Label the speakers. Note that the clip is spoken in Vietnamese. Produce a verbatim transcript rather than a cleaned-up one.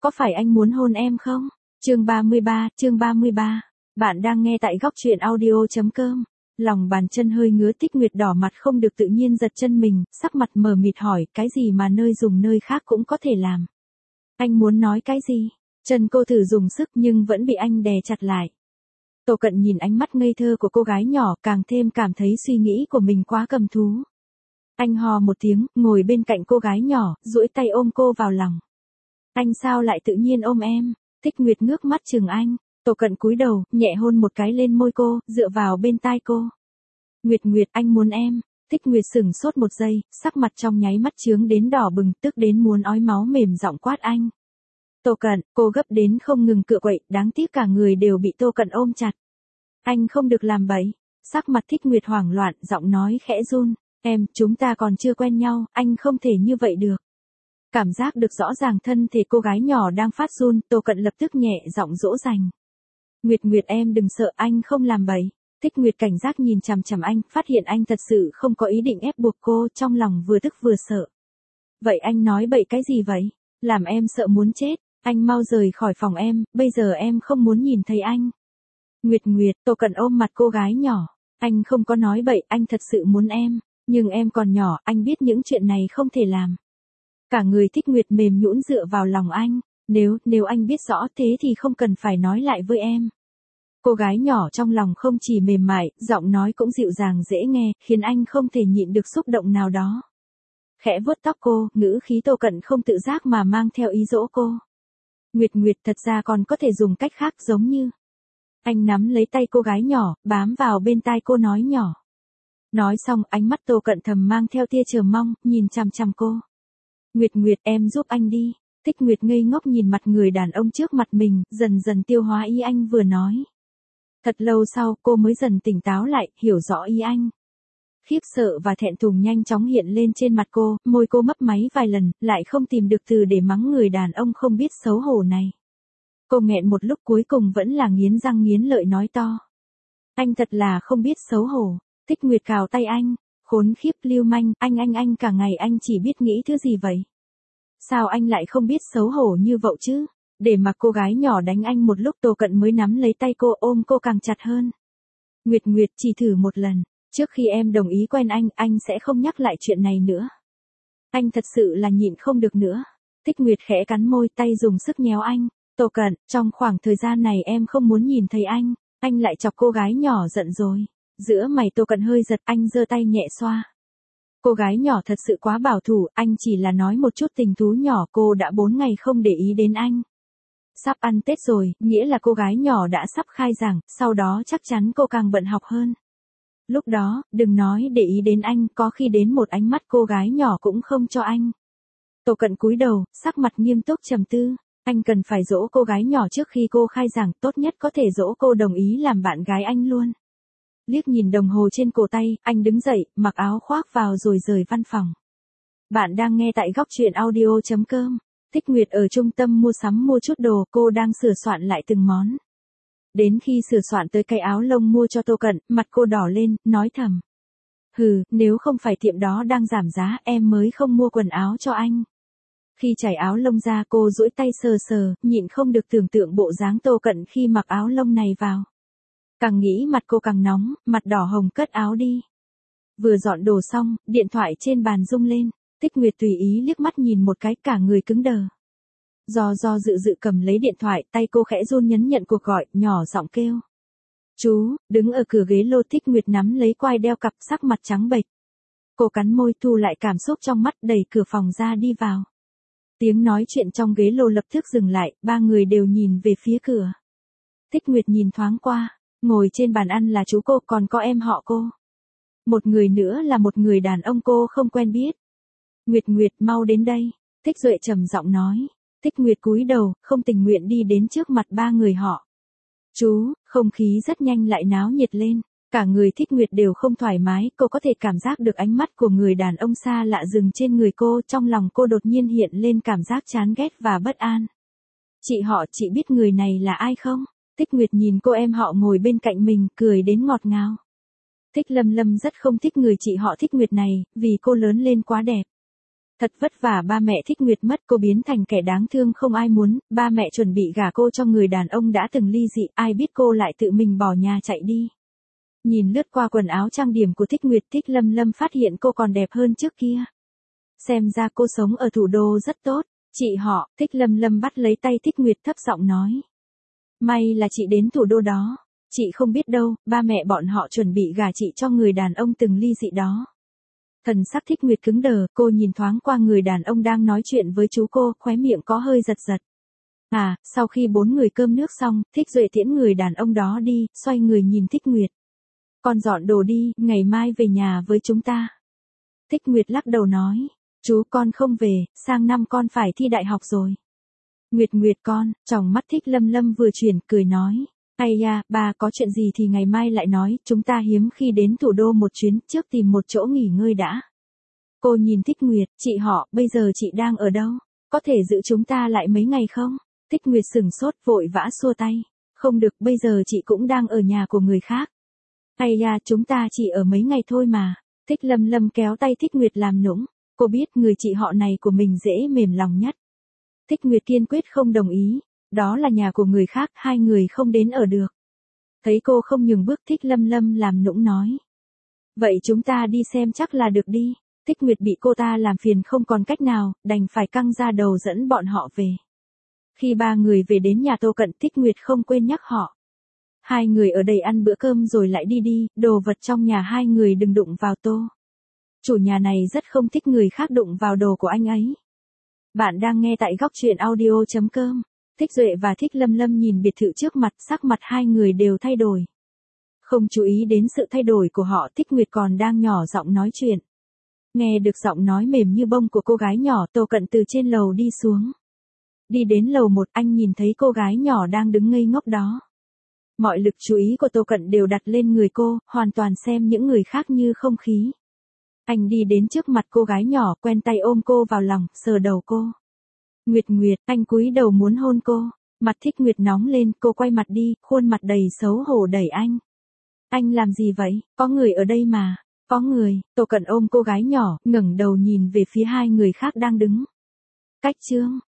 Speaker 1: có phải anh muốn hôn em không? Chương ba mươi ba, chương ba mươi ba. Bạn đang nghe tại góc truyện audio chấm com. Lòng bàn chân hơi ngứa, Tích Nguyệt đỏ mặt không được tự nhiên giật chân mình, sắc mặt mờ mịt hỏi, cái gì mà nơi dùng nơi khác cũng có thể làm. Anh muốn nói cái gì? Chân cô thử dùng sức nhưng vẫn bị anh đè chặt lại. Tô Cận nhìn ánh mắt ngây thơ của cô gái nhỏ, càng thêm cảm thấy suy nghĩ của mình quá cầm thú. Anh hò một tiếng, ngồi bên cạnh cô gái nhỏ, duỗi tay ôm cô vào lòng. Anh sao lại tự nhiên ôm em? Tích Nguyệt ngước mắt chừng anh. Tô Cận cúi đầu, nhẹ hôn một cái lên môi cô, dựa vào bên tai cô. Nguyệt Nguyệt, anh muốn em. Tích Nguyệt sửng sốt một giây, sắc mặt trong nháy mắt chướng đến đỏ bừng, tức đến muốn ói máu, mềm giọng quát anh. Tô Cận, cô gấp đến không ngừng cựa quậy, đáng tiếc cả người đều bị Tô Cận ôm chặt. Anh không được làm bậy. Sắc mặt Tích Nguyệt hoảng loạn, giọng nói khẽ run. Em, chúng ta còn chưa quen nhau, anh không thể như vậy được. Cảm giác được rõ ràng thân thể cô gái nhỏ đang phát run, Tô Cận lập tức nhẹ giọng dỗ dành. Nguyệt Nguyệt, em đừng sợ, anh không làm bậy. Tích Nguyệt cảnh giác nhìn chằm chằm anh, phát hiện anh thật sự không có ý định ép buộc cô, trong lòng vừa tức vừa sợ. Vậy anh nói bậy cái gì vậy? Làm em sợ muốn chết, anh mau rời khỏi phòng em, bây giờ em không muốn nhìn thấy anh. Nguyệt Nguyệt, Tô Cận ôm mặt cô gái nhỏ. Anh không có nói bậy, anh thật sự muốn em. Nhưng em còn nhỏ, anh biết những chuyện này không thể làm. Cả người Tích Nguyệt mềm nhũn dựa vào lòng anh. Nếu, nếu anh biết rõ thế thì không cần phải nói lại với em. Cô gái nhỏ trong lòng không chỉ mềm mại, giọng nói cũng dịu dàng dễ nghe, khiến anh không thể nhịn được xúc động nào đó. Khẽ vuốt tóc cô, ngữ khí Tô Cận không tự giác mà mang theo ý dỗ cô. Nguyệt Nguyệt, thật ra còn có thể dùng cách khác, giống như. Anh nắm lấy tay cô gái nhỏ, bám vào bên tai cô nói nhỏ. Nói xong, ánh mắt Tô Cận thầm mang theo tia chờ mong, nhìn chằm chằm cô. Nguyệt Nguyệt, em giúp anh đi. Tích Nguyệt ngây ngốc nhìn mặt người đàn ông trước mặt mình, dần dần tiêu hóa ý anh vừa nói. Thật lâu sau, cô mới dần tỉnh táo lại, hiểu rõ ý anh. Khiếp sợ và thẹn thùng nhanh chóng hiện lên trên mặt cô, môi cô mấp máy vài lần, lại không tìm được từ để mắng người đàn ông không biết xấu hổ này. Cô nghẹn một lúc, cuối cùng vẫn là nghiến răng nghiến lợi nói to. Anh thật là không biết xấu hổ. Tích Nguyệt cào tay anh. Khốn khiếp, lưu manh, anh anh anh cả ngày anh chỉ biết nghĩ thứ gì vậy? Sao anh lại không biết xấu hổ như vậy chứ? Để mặc cô gái nhỏ đánh anh một lúc, Tô Cận mới nắm lấy tay cô, ôm cô càng chặt hơn. Nguyệt Nguyệt, chỉ thử một lần. Trước khi em đồng ý quen anh, anh sẽ không nhắc lại chuyện này nữa. Anh thật sự là nhịn không được nữa. Tích Nguyệt khẽ cắn môi, tay dùng sức nhéo anh. Tô Cận, trong khoảng thời gian này em không muốn nhìn thấy anh. Anh lại chọc cô gái nhỏ giận rồi. Giữa mày Tô Cận hơi giật, anh giơ tay nhẹ xoa. Cô gái nhỏ thật sự quá bảo thủ, anh chỉ là nói một chút tình thú nhỏ, cô đã bốn ngày không để ý đến anh. Sắp ăn Tết rồi, nghĩa là cô gái nhỏ đã sắp khai giảng, sau đó chắc chắn cô càng bận học hơn. Lúc đó, đừng nói để ý đến anh, có khi đến một ánh mắt cô gái nhỏ cũng không cho anh. Tô Cận cúi đầu, sắc mặt nghiêm túc trầm tư. Anh cần phải dỗ cô gái nhỏ trước khi cô khai giảng, tốt nhất có thể dỗ cô đồng ý làm bạn gái anh luôn. Liếc nhìn đồng hồ trên cổ tay, anh đứng dậy, mặc áo khoác vào rồi rời văn phòng. Bạn đang nghe tại góc truyện audio chấm com. Tích Nguyệt ở trung tâm mua sắm mua chút đồ, cô đang sửa soạn lại từng món. Đến khi sửa soạn tới cái áo lông mua cho Tô Cận, mặt cô đỏ lên, nói thầm. Hừ, nếu không phải tiệm đó đang giảm giá, em mới không mua quần áo cho anh. Khi trải áo lông ra, cô duỗi tay sờ sờ, nhịn không được tưởng tượng bộ dáng Tô Cận khi mặc áo lông này vào. Càng nghĩ mặt cô càng nóng, mặt đỏ hồng cất áo đi. Vừa dọn đồ xong, điện thoại trên bàn rung lên. Tích Nguyệt tùy ý liếc mắt nhìn một cái, cả người cứng đờ. Do do dự dự cầm lấy điện thoại, tay cô khẽ run nhấn nhận cuộc gọi, nhỏ giọng kêu. Chú, đứng ở cửa ghế lô. Tích Nguyệt nắm lấy quai đeo cặp, sắc mặt trắng bệch. Cô cắn môi thu lại cảm xúc trong mắt, đẩy cửa phòng ra đi vào. Tiếng nói chuyện trong ghế lô lập tức dừng lại, ba người đều nhìn về phía cửa. Tích Nguyệt nhìn thoáng qua, ngồi trên bàn ăn là chú cô, còn có em họ cô. Một người nữa là một người đàn ông cô không quen biết. Nguyệt Nguyệt, mau đến đây. Tích Duệ trầm giọng nói. Tích Nguyệt cúi đầu, không tình nguyện đi đến trước mặt ba người họ. Chú, không khí rất nhanh lại náo nhiệt lên. Cả người Tích Nguyệt đều không thoải mái, cô có thể cảm giác được ánh mắt của người đàn ông xa lạ dừng trên người cô, trong lòng cô đột nhiên hiện lên cảm giác chán ghét và bất an. Chị họ, chị biết người này là ai không? Tích Nguyệt nhìn cô em họ ngồi bên cạnh mình, cười đến ngọt ngào. Tích Lâm Lâm rất không thích người chị họ Tích Nguyệt này, vì cô lớn lên quá đẹp. Thật vất vả ba mẹ Thích Nguyệt mất, cô biến thành kẻ đáng thương không ai muốn, ba mẹ chuẩn bị gả cô cho người đàn ông đã từng ly dị, ai biết cô lại tự mình bỏ nhà chạy đi. Nhìn lướt qua quần áo trang điểm của Thích Nguyệt, Thích Lâm Lâm phát hiện cô còn đẹp hơn trước kia. Xem ra cô sống ở thủ đô rất tốt. Chị họ, Thích Lâm Lâm bắt lấy tay Thích Nguyệt thấp giọng nói. May là chị đến thủ đô đó. Chị không biết đâu, ba mẹ bọn họ chuẩn bị gả chị cho người đàn ông từng ly dị đó. Thần sắc Thích Nguyệt cứng đờ, cô nhìn thoáng qua người đàn ông đang nói chuyện với chú cô, khóe miệng có hơi giật giật. À, sau khi bốn người cơm nước xong, Thích Duệ tiễn người đàn ông đó đi, xoay người nhìn Thích Nguyệt. Con dọn đồ đi, ngày mai về nhà với chúng ta. Thích Nguyệt lắc đầu nói. Chú con không về, sang năm con phải thi đại học rồi. Nguyệt Nguyệt con, tròng mắt Thích Lâm Lâm vừa chuyển, cười nói. Ây da, ba có chuyện gì thì ngày mai lại nói, chúng ta hiếm khi đến thủ đô một chuyến, trước tìm một chỗ nghỉ ngơi đã. Cô nhìn Thích Nguyệt, chị họ, bây giờ chị đang ở đâu? Có thể giữ chúng ta lại mấy ngày không? Thích Nguyệt sửng sốt vội vã xua tay. Không được, bây giờ chị cũng đang ở nhà của người khác. Ây da, chúng ta chỉ ở mấy ngày thôi mà. Thích Lâm Lâm kéo tay Thích Nguyệt làm nũng. Cô biết người chị họ này của mình dễ mềm lòng nhất. Thích Nguyệt kiên quyết không đồng ý. Đó là nhà của người khác, hai người không đến ở được. Thấy cô không nhường bước, Thích Lâm Lâm làm nũng nói. Vậy chúng ta đi xem chắc là được đi. Thích Nguyệt bị cô ta làm phiền không còn cách nào, đành phải căng ra đầu dẫn bọn họ về. Khi ba người về đến nhà Tô Cận, Thích Nguyệt không quên nhắc họ. Hai người ở đây ăn bữa cơm rồi lại đi đi, đồ vật trong nhà hai người đừng đụng vào Tô. Chủ nhà này rất không thích người khác đụng vào đồ của anh ấy. Bạn đang nghe tại góc truyện audio chấm com. Thích Duệ và Thích Lâm Lâm nhìn biệt thự trước mặt, sắc mặt hai người đều thay đổi. Không chú ý đến sự thay đổi của họ, Thích Nguyệt còn đang nhỏ giọng nói chuyện. Nghe được giọng nói mềm như bông của cô gái nhỏ, Tô Cận từ trên lầu đi xuống. Đi đến lầu một, anh nhìn thấy cô gái nhỏ đang đứng ngây ngốc đó. Mọi lực chú ý của Tô Cận đều đặt lên người cô, hoàn toàn xem những người khác như không khí. Anh đi đến trước mặt cô gái nhỏ, quen tay ôm cô vào lòng, sờ đầu cô. Nguyệt Nguyệt, anh cúi đầu muốn hôn cô. Mặt Thích Nguyệt nóng lên, cô quay mặt đi, khuôn mặt đầy xấu hổ đẩy anh. Anh làm gì vậy? Có người ở đây mà. Có người. Tô Cận ôm cô gái nhỏ, ngẩng đầu nhìn về phía hai người khác đang đứng. Cách chương.